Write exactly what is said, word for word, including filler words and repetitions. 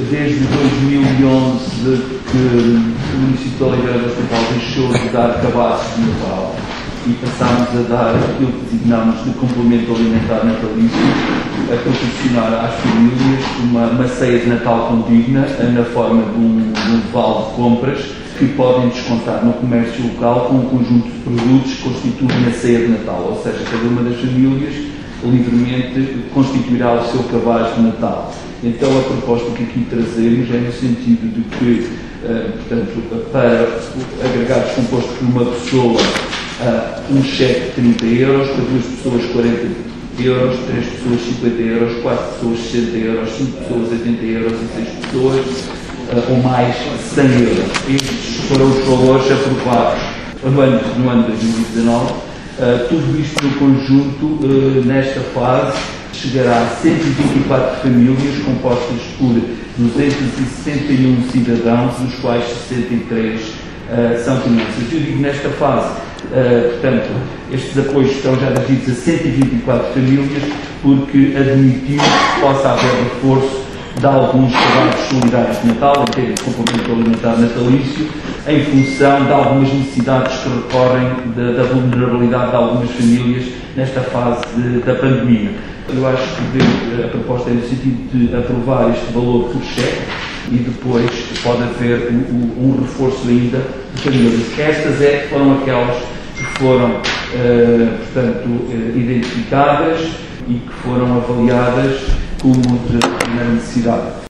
desde dois mil e onze que o município de Oliveira do Hospital deixou de dar cabazes de Natal e passámos a dar aquilo que designámos de complemento alimentar natalício, a proporcionar às famílias uma, uma ceia de Natal condigna na forma de um, de um vale de compras que podem descontar no comércio local com um conjunto de produtos que constituem a ceia de Natal, ou seja, cada uma das famílias livremente constituirá o seu cabaz de Natal. Então a proposta que aqui trazemos é no sentido de que, uh, portanto, para agregados compostos por uma pessoa, uh, um cheque de trinta euros, para duas pessoas quarenta euros, três pessoas cinquenta euros, quatro pessoas sessenta euros, cinco pessoas oitenta euros e seis pessoas uh, ou mais cem euros. Estes foram os valores aprovados no ano, no ano de dois mil e dezanove. Uh, tudo isto no conjunto, uh, nesta fase, chegará a cento e vinte e quatro famílias compostas por duzentos e sessenta e um cidadãos, dos quais sessenta e três uh, são crianças. Eu digo nesta fase, uh, portanto, estes apoios estão já dirigidos a cento e vinte e quatro famílias, porque admitimos que possa haver reforço de alguns trabalhos solidários de Natal, em termos de complemento alimentar natalício, em função de algumas necessidades que recorrem da, da vulnerabilidade de algumas famílias nesta fase de, da pandemia. Eu acho que a proposta é no sentido de aprovar este valor por cheque e depois pode haver um, um reforço ainda de famílias. Estas é que foram aquelas que foram, uh, portanto, uh, identificadas e que foram avaliadas como de primeira necessidade.